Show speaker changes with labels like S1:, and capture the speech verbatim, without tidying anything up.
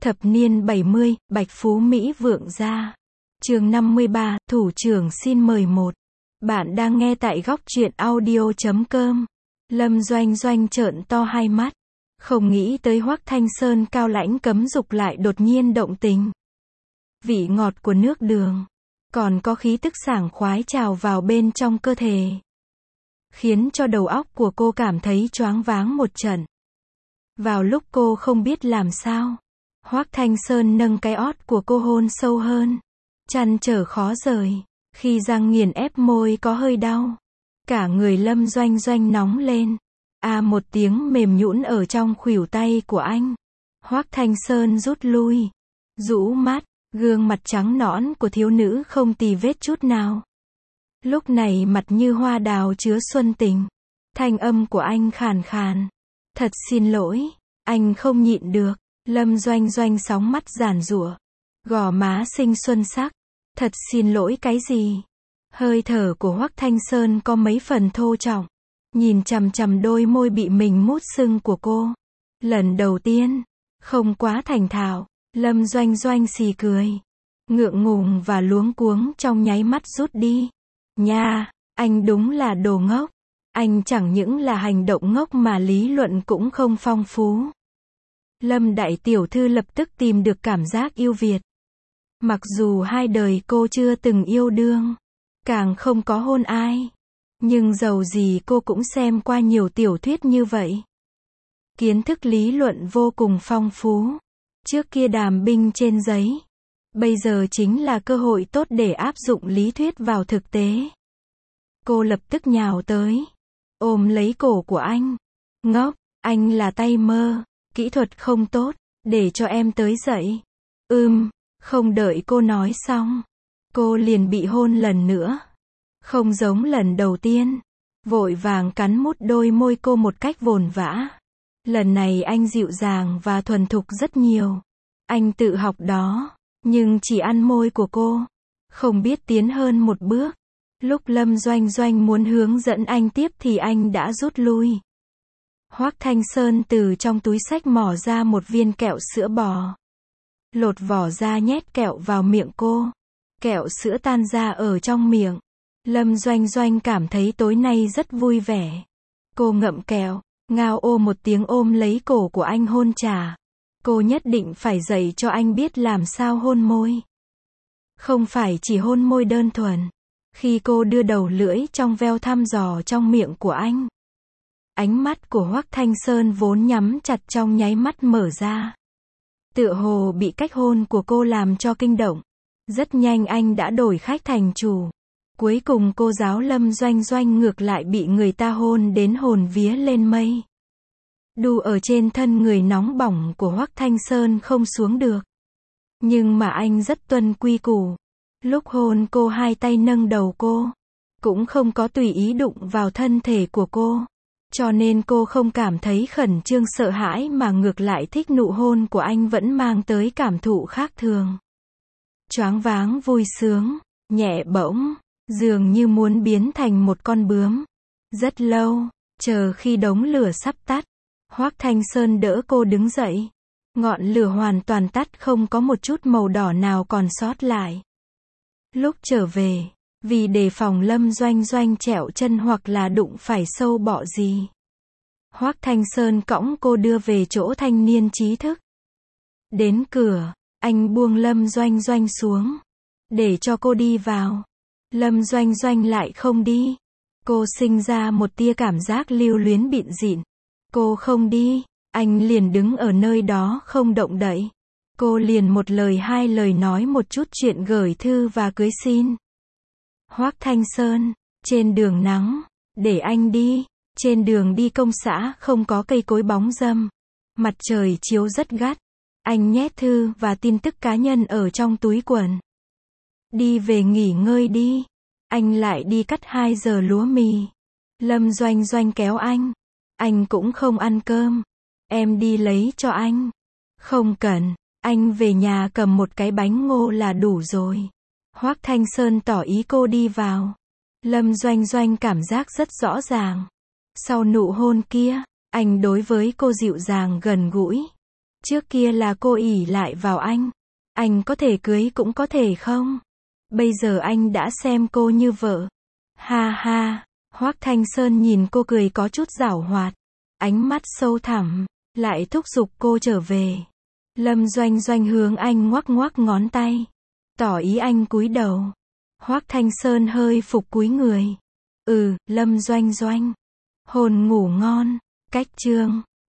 S1: Thập niên bảy mươi, Bạch Phú Mỹ vượng gia. Chương năm mươi ba, thủ trưởng xin mời một. Bạn đang nghe tại góc truyện audio chấm com. Lâm Doanh Doanh trợn to hai mắt. Không nghĩ tới Hoắc Thanh Sơn cao lãnh cấm dục lại đột nhiên động tình. Vị ngọt của nước đường. Còn có khí tức sảng khoái trào vào bên trong cơ thể. Khiến cho đầu óc của cô cảm thấy choáng váng một trận. Vào lúc cô không biết làm sao, Hoắc Thanh Sơn nâng cái ót của cô hôn sâu hơn. Trăn trở khó rời. Khi răng nghiền ép môi có hơi đau. Cả người Lâm Doanh Doanh nóng lên. À một tiếng mềm nhũn ở trong khuỷu tay của anh. Hoắc Thanh Sơn rút lui. Rũ mắt, gương mặt trắng nõn của thiếu nữ không tì vết chút nào. Lúc này mặt như hoa đào chứa xuân tình. Thanh âm của anh khàn khàn. Thật xin lỗi, anh không nhịn được. Lâm Doanh Doanh sóng mắt giàn giụa. Gò má xinh xuân sắc. Thật xin lỗi cái gì? Hơi thở của Hoắc Thanh Sơn có mấy phần thô trọng. Nhìn chằm chằm đôi môi bị mình mút sưng của cô. Lần đầu tiên, không quá thành thạo, Lâm Doanh Doanh xì cười. Ngượng ngùng và luống cuống trong nháy mắt rút đi. Nha, anh đúng là đồ ngốc. Anh chẳng những là hành động ngốc mà lý luận cũng không phong phú. Lâm đại tiểu thư lập tức tìm được cảm giác yêu Việt. Mặc dù hai đời cô chưa từng yêu đương, càng không có hôn ai, nhưng dầu gì cô cũng xem qua nhiều tiểu thuyết như vậy. Kiến thức lý luận vô cùng phong phú. Trước kia đàm binh trên giấy, bây giờ chính là cơ hội tốt để áp dụng lý thuyết vào thực tế. Cô lập tức nhào tới, ôm lấy cổ của anh. Ngốc, anh là tay mơ, kỹ thuật không tốt, để cho em tới dậy. Ừm, không đợi cô nói xong, cô liền bị hôn lần nữa. Không giống lần đầu tiên, vội vàng cắn mút đôi môi cô một cách vồn vã. Lần này anh dịu dàng và thuần thục rất nhiều. Anh tự học đó, nhưng chỉ ăn môi của cô, không biết tiến hơn một bước. Lúc Lâm Doanh Doanh muốn hướng dẫn anh tiếp thì anh đã rút lui. Hoắc Thanh Sơn từ trong túi xách mỏ ra một viên kẹo sữa bò. Lột vỏ ra nhét kẹo vào miệng cô. Kẹo sữa tan ra ở trong miệng. Lâm Doanh Doanh cảm thấy tối nay rất vui vẻ. Cô ngậm kẹo, ngao ô một tiếng ôm lấy cổ của anh hôn trả. Cô nhất định phải dạy cho anh biết làm sao hôn môi. Không phải chỉ hôn môi đơn thuần. Khi cô đưa đầu lưỡi trong veo thăm dò trong miệng của anh, ánh mắt của Hoắc Thanh Sơn vốn nhắm chặt trong nháy mắt mở ra. Tựa hồ bị cách hôn của cô làm cho kinh động. Rất nhanh anh đã đổi khách thành chủ. Cuối cùng cô giáo Lâm Doanh Doanh ngược lại bị người ta hôn đến hồn vía lên mây. Đu ở trên thân người nóng bỏng của Hoắc Thanh Sơn không xuống được. Nhưng mà anh rất tuân quy củ. Lúc hôn cô hai tay nâng đầu cô. Cũng không có tùy ý đụng vào thân thể của cô. Cho nên cô không cảm thấy khẩn trương sợ hãi mà ngược lại thích nụ hôn của anh vẫn mang tới cảm thụ khác thường. Choáng váng vui sướng, nhẹ bỗng, dường như muốn biến thành một con bướm. Rất lâu, chờ khi đống lửa sắp tắt, Hoắc Thanh Sơn đỡ cô đứng dậy. Ngọn lửa hoàn toàn tắt không có một chút màu đỏ nào còn sót lại. Lúc trở về, vì đề phòng Lâm Doanh Doanh trẹo chân hoặc là đụng phải sâu bọ gì, Hoắc Thanh Sơn cõng cô đưa về chỗ thanh niên trí thức. Đến cửa, anh buông Lâm Doanh Doanh xuống, để cho cô đi vào. Lâm Doanh Doanh lại không đi. Cô sinh ra một tia cảm giác lưu luyến bịn dịn. Cô không đi, anh liền đứng ở nơi đó không động đậy. Cô liền một lời hai lời nói một chút chuyện gửi thư và cưới xin. Hoắc Thanh Sơn, trên đường nắng, để anh đi. Trên đường đi công xã không có cây cối bóng râm. Mặt trời chiếu rất gắt. Anh nhét thư và tin tức cá nhân ở trong túi quần. Đi về nghỉ ngơi đi. Anh lại đi cắt hai giờ lúa mì. Lâm Doanh Doanh kéo anh. Anh cũng không ăn cơm. Em đi lấy cho anh. Không cần, anh về nhà cầm một cái bánh ngô là đủ rồi. Hoắc Thanh Sơn tỏ ý cô đi vào. Lâm Doanh Doanh cảm giác rất rõ ràng. Sau nụ hôn kia, anh đối với cô dịu dàng gần gũi. Trước kia là cô ỷ lại vào anh. Anh có thể cưới cũng có thể không. Bây giờ anh đã xem cô như vợ. Ha ha. Hoắc Thanh Sơn nhìn cô cười có chút giảo hoạt. Ánh mắt sâu thẳm. Lại thúc giục cô trở về. Lâm Doanh Doanh hướng anh ngoắc ngoắc ngón tay. Tỏ ý anh cúi đầu. Hoắc Thanh Sơn hơi phục cúi người. Ừ, Lâm Doanh Doanh. Hồn ngủ ngon. Cách chương.